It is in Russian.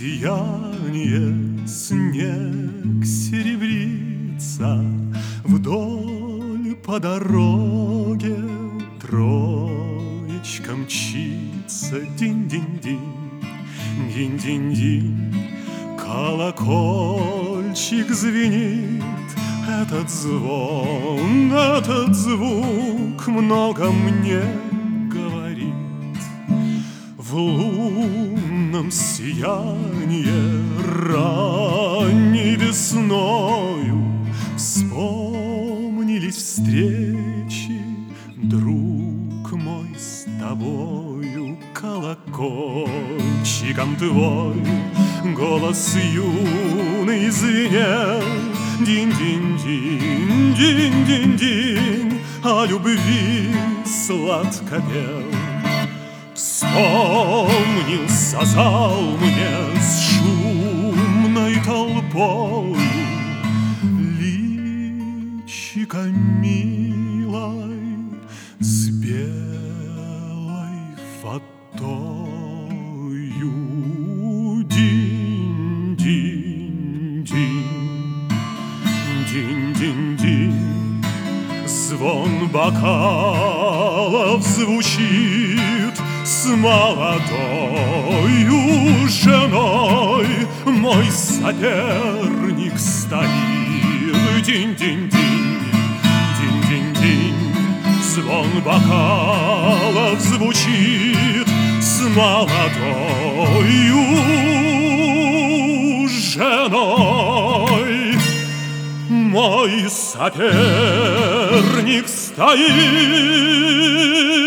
сияние снег серебрится, вдоль по дороге троечка мчится. Динь-динь-динь, динь-динь-динь, колокольчик звенит. Этот звук много мне говорит. В лунном сиянии ранней весною вспомнились встречи, друг мой, с тобою. Колокольчиком твой голос юный звенел. Динь-динь-динь, динь-динь-динь, о любви сладко пел. Вспомнился зал мне с шумной толпою, личико милой с белой фатою. Динь-динь-динь, динь-динь-динь, звон бокалов звучит. С молодою женой мой соперник стоит. Динь-динь-динь, динь-динь-динь, звон бокалов звучит. С молодою женой мой соперник стоит.